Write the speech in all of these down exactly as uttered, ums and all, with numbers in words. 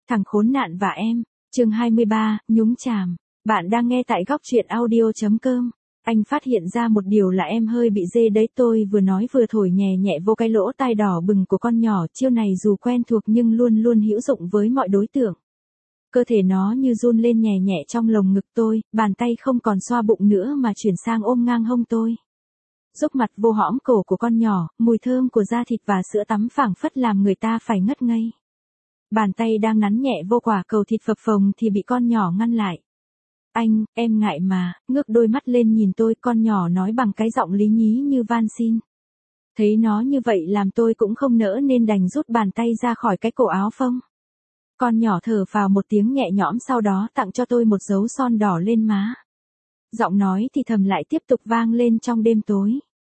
Thằng khốn nạn và em, chương hai mươi ba, nhúng chàm. Bạn đang nghe tại góc truyện audio.com. Anh phát hiện ra một điều là em hơi bị dê đấy, tôi vừa nói vừa thổi nhẹ nhẹ vô cái lỗ tai đỏ bừng của con nhỏ, chiêu này dù quen thuộc nhưng luôn luôn hữu dụng với mọi đối tượng. Cơ thể nó như run lên nhẹ nhẹ trong lồng ngực tôi, bàn tay không còn xoa bụng nữa mà chuyển sang ôm ngang hông tôi. Dốc mặt vô hõm cổ của con nhỏ, mùi thơm của da thịt và sữa tắm phảng phất làm người ta phải ngất ngây. Bàn tay đang nắn nhẹ vô quả cầu thịt phập phồng thì bị con nhỏ ngăn lại. Anh, em ngại mà, ngước đôi mắt lên nhìn tôi, con nhỏ nói bằng cái giọng lý nhí như van xin. Thấy nó như vậy làm tôi cũng không nỡ nên đành rút bàn tay ra khỏi cái cổ áo phông. Con nhỏ thở phào một tiếng nhẹ nhõm, sau đó tặng cho tôi một dấu son đỏ lên má. Giọng nói thì thầm lại tiếp tục vang lên trong đêm tối.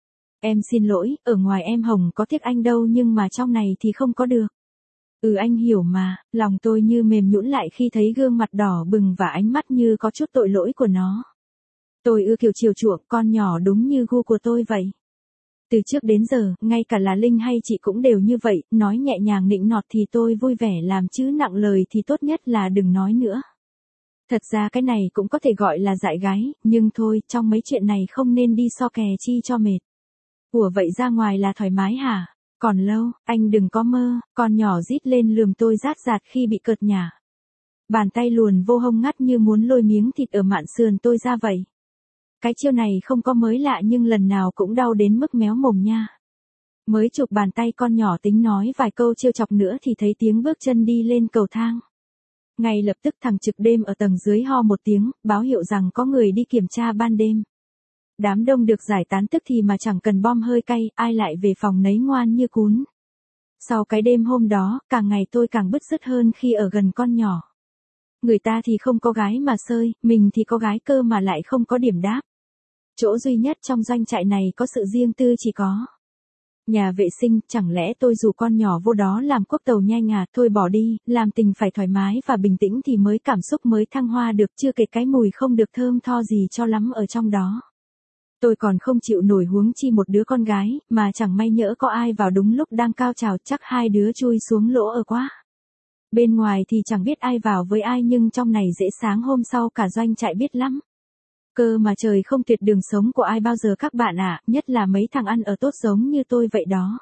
Em xin lỗi, ở ngoài em hồng có tiếc anh đâu nhưng mà trong này thì không có được. Ừ anh hiểu mà, lòng tôi như mềm nhũn lại khi thấy gương mặt đỏ bừng và ánh mắt như có chút tội lỗi của nó. Tôi ưa kiểu chiều chuộng con nhỏ đúng như gu của tôi vậy. Từ trước đến giờ, ngay cả là Linh hay chị cũng đều như vậy, nói nhẹ nhàng nịnh nọt thì tôi vui vẻ làm chứ nặng lời thì tốt nhất là đừng nói nữa. Thật ra cái này cũng có thể gọi là dại gái, nhưng thôi, trong mấy chuyện này không nên đi so kè chi cho mệt. Ủa vậy ra ngoài là thoải mái hả? Còn lâu, anh đừng có mơ, con nhỏ rít lên lườm tôi rát rạt khi bị cợt nhả. Bàn tay luồn vô hông ngắt như muốn lôi miếng thịt ở mạn sườn tôi ra vậy. Cái chiêu này không có mới lạ nhưng lần nào cũng đau đến mức méo mồm nha. Mới chụp bàn tay con nhỏ tính nói vài câu trêu chọc nữa thì thấy tiếng bước chân đi lên cầu thang. Ngay lập tức thằng trực đêm ở tầng dưới ho một tiếng, báo hiệu rằng có người đi kiểm tra ban đêm. Đám đông được giải tán tức thì mà chẳng cần bom hơi cay, ai lại về phòng nấy ngoan như cún. Sau cái đêm hôm đó, càng ngày tôi càng bứt rứt hơn khi ở gần con nhỏ. Người ta thì không có gái mà sơi, mình thì có gái cơ mà lại không có điểm đáp. Chỗ duy nhất trong doanh trại này có sự riêng tư chỉ có nhà vệ sinh, chẳng lẽ tôi rủ con nhỏ vô đó làm quốc tàu nhai ngà, thôi bỏ đi, làm tình phải thoải mái và bình tĩnh thì mới cảm xúc mới thăng hoa được, chưa kể cái mùi không được thơm tho gì cho lắm ở trong đó. Tôi còn không chịu nổi huống chi một đứa con gái, mà chẳng may nhỡ có ai vào đúng lúc đang cao trào, chắc hai đứa chui xuống lỗ ở quá. Bên ngoài thì chẳng biết ai vào với ai nhưng trong này dễ sáng hôm sau cả doanh trại biết lắm. Cơ mà trời không tuyệt đường sống của ai bao giờ các bạn ạ, à, nhất là mấy thằng ăn ở tốt giống như tôi vậy đó.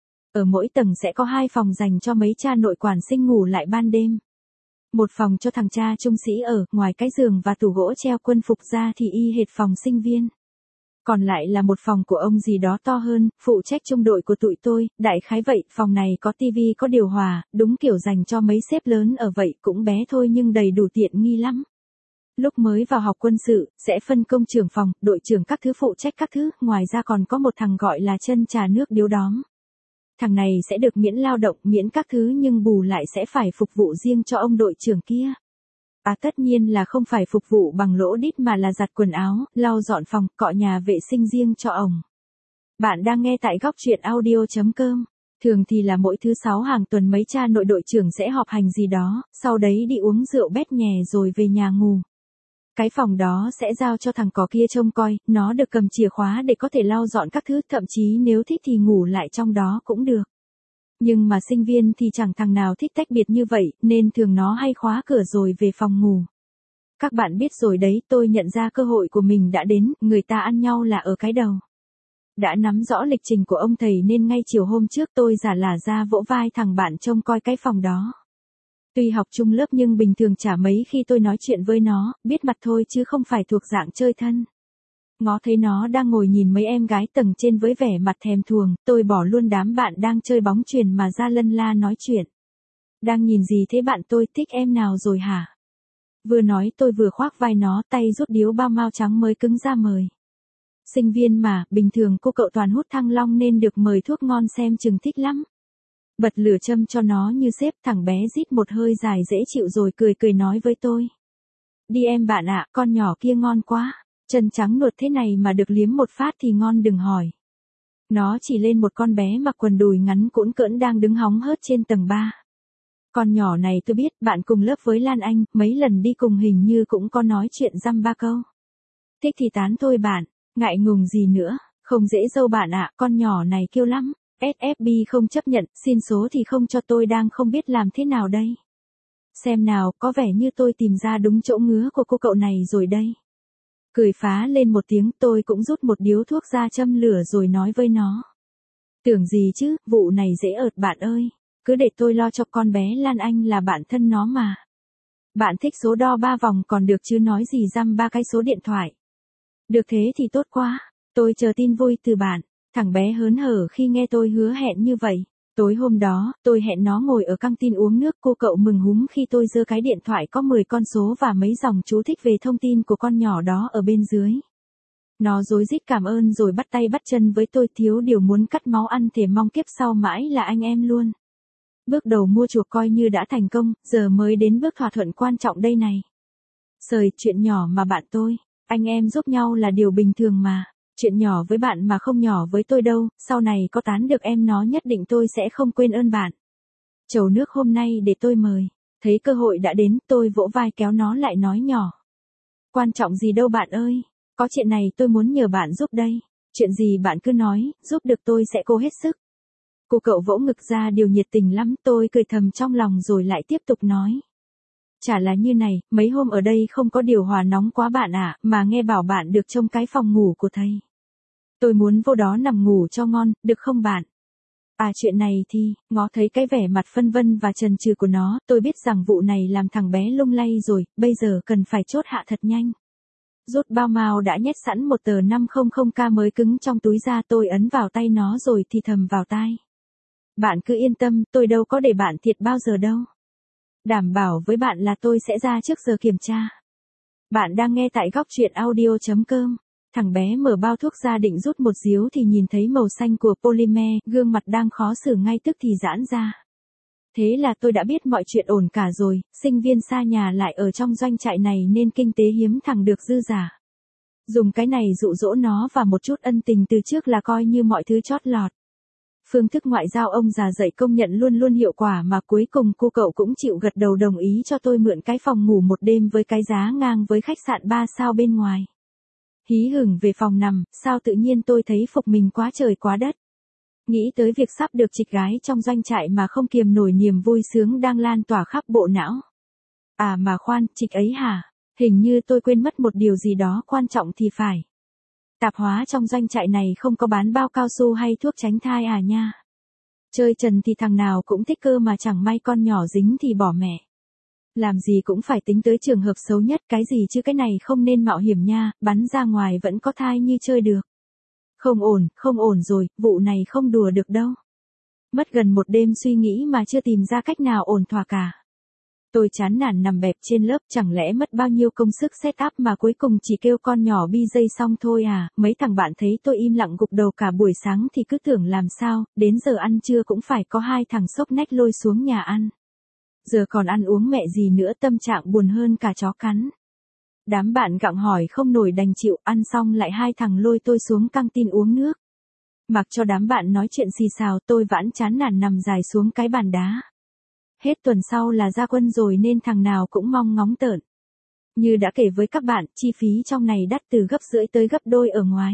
Ở mỗi tầng sẽ có hai phòng dành cho mấy cha nội quản sinh ngủ lại ban đêm. Một phòng cho thằng cha trung sĩ ở, ngoài cái giường và tủ gỗ treo quân phục ra thì y hệt phòng sinh viên. Còn lại là một phòng của ông gì đó to hơn, phụ trách trung đội của tụi tôi, đại khái vậy, phòng này có tivi có điều hòa, đúng kiểu dành cho mấy sếp lớn ở vậy, cũng bé thôi nhưng đầy đủ tiện nghi lắm. Lúc mới vào học quân sự, sẽ phân công trưởng phòng, đội trưởng các thứ phụ trách các thứ, ngoài ra còn có một thằng gọi là chân trà nước điếu đóm. Thằng này sẽ được miễn lao động, miễn các thứ nhưng bù lại sẽ phải phục vụ riêng cho ông đội trưởng kia. À tất nhiên là không phải phục vụ bằng lỗ đít mà là giặt quần áo, lau dọn phòng, cọ nhà vệ sinh riêng cho ổng. Bạn đang nghe tại góc truyện audio.com. Thường thì là mỗi thứ sáu hàng tuần mấy cha nội đội trưởng sẽ họp hành gì đó, sau đấy đi uống rượu bét nhè rồi về nhà ngủ. Cái phòng đó sẽ giao cho thằng cò kia trông coi, nó được cầm chìa khóa để có thể lau dọn các thứ, thậm chí nếu thích thì ngủ lại trong đó cũng được. Nhưng mà sinh viên thì chẳng thằng nào thích tách biệt như vậy, nên thường nó hay khóa cửa rồi về phòng ngủ. Các bạn biết rồi đấy, tôi nhận ra cơ hội của mình đã đến, người ta ăn nhau là ở cái đầu. Đã nắm rõ lịch trình của ông thầy nên ngay chiều hôm trước tôi giả lả ra vỗ vai thằng bạn trông coi cái phòng đó. Tuy học chung lớp nhưng bình thường chả mấy khi tôi nói chuyện với nó, biết mặt thôi chứ không phải thuộc dạng chơi thân. Ngó thấy nó đang ngồi nhìn mấy em gái tầng trên với vẻ mặt thèm thuồng, tôi bỏ luôn đám bạn đang chơi bóng chuyền mà ra lân la nói chuyện. Đang nhìn gì thế bạn, tôi thích em nào rồi hả? Vừa nói tôi vừa khoác vai nó, tay rút điếu bao mao trắng mới cứng ra mời. Sinh viên mà, bình thường cô cậu toàn hút Thăng Long nên được mời thuốc ngon xem chừng thích lắm. Bật lửa châm cho nó như sếp, thằng bé rít một hơi dài dễ chịu rồi cười cười nói với tôi. Đi em bạn ạ, con nhỏ kia ngon quá. Chân trắng nuột thế này mà được liếm một phát thì ngon đừng hỏi. Nó chỉ lên một con bé mặc quần đùi ngắn cũn cỡn đang đứng hóng hớt trên tầng ba. Con nhỏ này tôi biết, bạn cùng lớp với Lan Anh, mấy lần đi cùng hình như cũng có nói chuyện dăm ba câu. Thích thì tán thôi bạn, ngại ngùng gì nữa, không dễ dâu bạn ạ, con nhỏ này kiêu lắm. ét ép bê không chấp nhận, xin số thì không cho, tôi đang không biết làm thế nào đây. Xem nào, có vẻ như tôi tìm ra đúng chỗ ngứa của cô cậu này rồi đây. Cười phá lên một tiếng, tôi cũng rút một điếu thuốc ra châm lửa rồi nói với nó. Tưởng gì chứ, vụ này dễ ợt bạn ơi. Cứ để tôi lo cho con bé Lan Anh là bạn thân nó mà. Bạn thích số đo ba vòng còn được chứ nói gì dăm ba cái số điện thoại. Được thế thì tốt quá, tôi chờ tin vui từ bạn. Thằng bé hớn hở khi nghe tôi hứa hẹn như vậy. Tối hôm đó, tôi hẹn nó ngồi ở căng tin uống nước, cô cậu mừng húm khi tôi giơ cái điện thoại có mười con số và mấy dòng chú thích về thông tin của con nhỏ đó ở bên dưới. Nó rối rít cảm ơn rồi bắt tay bắt chân với tôi, thiếu điều muốn cắt máu ăn thề mong kiếp sau mãi là anh em luôn. Bước đầu mua chuộc coi như đã thành công, giờ mới đến bước thỏa thuận quan trọng đây này. Sời, chuyện nhỏ mà bạn tôi, anh em giúp nhau là điều bình thường mà. Chuyện nhỏ với bạn mà không nhỏ với tôi đâu, sau này có tán được em nó nhất định tôi sẽ không quên ơn bạn. Chầu nước hôm nay để tôi mời. Thấy cơ hội đã đến, tôi vỗ vai kéo nó lại nói nhỏ. Quan trọng gì đâu bạn ơi, có chuyện này tôi muốn nhờ bạn giúp đây. Chuyện gì bạn cứ nói, giúp được tôi sẽ cố hết sức. Cô cậu vỗ ngực ra điều nhiệt tình lắm, tôi cười thầm trong lòng rồi lại tiếp tục nói. Chả là như này, mấy hôm ở đây không có điều hòa nóng quá bạn ạ, mà nghe bảo bạn được trông cái phòng ngủ của thầy. Tôi muốn vô đó nằm ngủ cho ngon, được không bạn? À chuyện này thì, ngó thấy cái vẻ mặt phân vân và chần chừ của nó, tôi biết rằng vụ này làm thằng bé lung lay rồi, bây giờ cần phải chốt hạ thật nhanh. Rút bao mao đã nhét sẵn một tờ năm trăm k mới cứng trong túi ra, tôi ấn vào tay nó rồi thì thầm vào tai. Bạn cứ yên tâm, tôi đâu có để bạn thiệt bao giờ đâu. Đảm bảo với bạn là tôi sẽ ra trước giờ kiểm tra. Bạn đang nghe tại góc truyện audio chấm com. Thằng bé mở bao thuốc ra định rút một điếu thì nhìn thấy màu xanh của polymer, gương mặt đang khó xử ngay tức thì giãn ra. Thế là tôi đã biết mọi chuyện ổn cả rồi, sinh viên xa nhà lại ở trong doanh trại này nên kinh tế hiếm thằng được dư giả. Dùng cái này dụ dỗ nó và một chút ân tình từ trước là coi như mọi thứ chót lọt. Phương thức ngoại giao ông già dạy công nhận luôn luôn hiệu quả mà cuối cùng cô cậu cũng chịu gật đầu đồng ý cho tôi mượn cái phòng ngủ một đêm với cái giá ngang với khách sạn ba sao bên ngoài. Hí hửng về phòng nằm, sao tự nhiên tôi thấy phục mình quá trời quá đất. Nghĩ tới việc sắp được trịch gái trong doanh trại mà không kiềm nổi niềm vui sướng đang lan tỏa khắp bộ não. À mà khoan, trịch ấy hả? Hình như tôi quên mất một điều gì đó quan trọng thì phải. Tạp hóa trong doanh trại này không có bán bao cao su hay thuốc tránh thai à nha. Chơi trần thì thằng nào cũng thích cơ mà chẳng may con nhỏ dính thì bỏ mẹ. Làm gì cũng phải tính tới trường hợp xấu nhất, cái gì chứ cái này không nên mạo hiểm nha, bắn ra ngoài vẫn có thai như chơi được. Không ổn, không ổn rồi, vụ này không đùa được đâu. Mất gần một đêm suy nghĩ mà chưa tìm ra cách nào ổn thỏa cả. Tôi chán nản nằm bẹp trên lớp, chẳng lẽ mất bao nhiêu công sức set up mà cuối cùng chỉ kêu con nhỏ bi dây xong thôi à. Mấy thằng bạn thấy tôi im lặng gục đầu cả buổi sáng thì cứ tưởng làm sao, đến giờ ăn trưa cũng phải có hai thằng xốc nách lôi xuống nhà ăn. Giờ còn ăn uống mẹ gì nữa, tâm trạng buồn hơn cả chó cắn. Đám bạn gặng hỏi không nổi đành chịu, ăn xong lại hai thằng lôi tôi xuống căng tin uống nước. Mặc cho đám bạn nói chuyện xì xào, tôi vãn chán nản nằm dài xuống cái bàn đá. Hết tuần sau là ra quân rồi nên thằng nào cũng mong ngóng tởn. Như đã kể với các bạn, chi phí trong này đắt từ gấp rưỡi tới gấp đôi ở ngoài.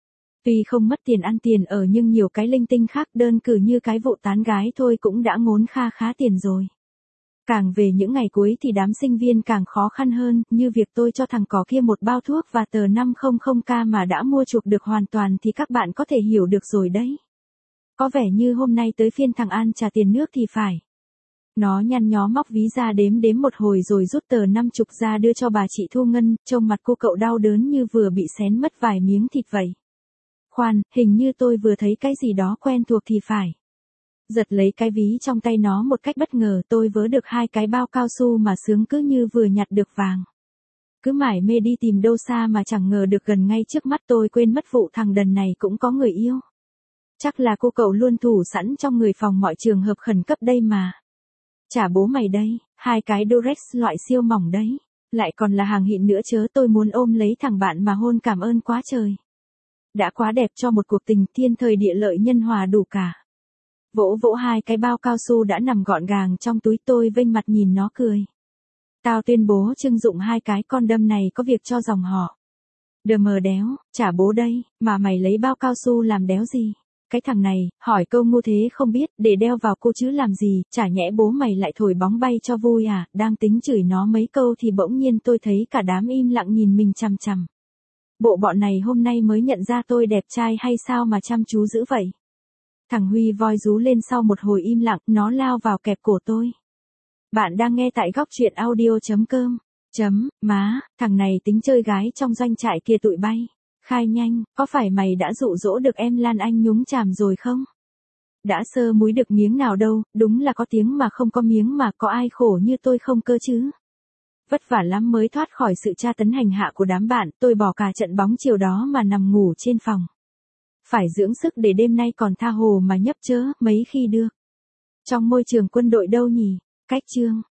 Tuy không mất tiền ăn tiền ở nhưng nhiều cái linh tinh khác, đơn cử như cái vụ tán gái thôi cũng đã ngốn kha khá tiền rồi. Càng về những ngày cuối thì đám sinh viên càng khó khăn hơn, như việc tôi cho thằng cỏ kia một bao thuốc và tờ năm trăm k mà đã mua chuộc được hoàn toàn thì các bạn có thể hiểu được rồi đấy. Có vẻ như hôm nay tới phiên thằng An trả tiền nước thì phải. Nó nhăn nhó móc ví ra đếm đếm một hồi rồi rút tờ năm chục ra đưa cho bà chị Thu Ngân, trông mặt cô cậu đau đớn như vừa bị xén mất vài miếng thịt vậy. Khoan, hình như tôi vừa thấy cái gì đó quen thuộc thì phải. Giật lấy cái ví trong tay nó một cách bất ngờ, tôi vớ được hai cái bao cao su mà sướng cứ như vừa nhặt được vàng. Cứ mải mê đi tìm đâu xa mà chẳng ngờ được gần ngay trước mắt tôi quên mất vụ thằng đần này cũng có người yêu. Chắc là cô cậu luôn thủ sẵn trong người phòng mọi trường hợp khẩn cấp đây mà. Chả bố mày đây, hai cái Durex loại siêu mỏng đấy. Lại còn là hàng xịn nữa chớ, tôi muốn ôm lấy thằng bạn mà hôn cảm ơn quá trời. Đã quá đẹp cho một cuộc tình, thiên thời địa lợi nhân hòa đủ cả. Vỗ vỗ hai cái bao cao su đã nằm gọn gàng trong túi, tôi vênh mặt nhìn nó cười. Tao tuyên bố trưng dụng hai cái condom này có việc cho dòng họ. Đờ mờ đéo, chả bố đây, mà mày lấy bao cao su làm đéo gì. cái thằng này, hỏi câu ngu thế không biết, để đeo vào cô chứ làm gì, chả nhẽ bố mày lại thổi bóng bay cho vui à, đang tính chửi nó mấy câu thì bỗng nhiên tôi thấy cả đám im lặng nhìn mình chằm chằm. Bộ bọn này hôm nay mới nhận ra tôi đẹp trai hay sao mà chăm chú dữ vậy? Thằng Huy voi rú lên sau một hồi im lặng, nó lao vào kẹp cổ tôi. Bạn đang nghe tại góc truyện audio chấm com. Chấm, má, thằng này tính chơi gái trong doanh trại kia tụi bay. Khai nhanh, có phải mày đã dụ dỗ được em Lan Anh nhúng chàm rồi không? Đã sơ múi được miếng nào đâu, đúng là có tiếng mà không có miếng mà có ai khổ như tôi không cơ chứ. Vất vả lắm mới thoát khỏi sự tra tấn hành hạ của đám bạn, tôi bỏ cả trận bóng chiều đó mà nằm ngủ trên phòng. Phải dưỡng sức để đêm nay còn tha hồ mà nhấp chớ, mấy khi được. Trong môi trường quân đội đâu nhỉ? Cách chương.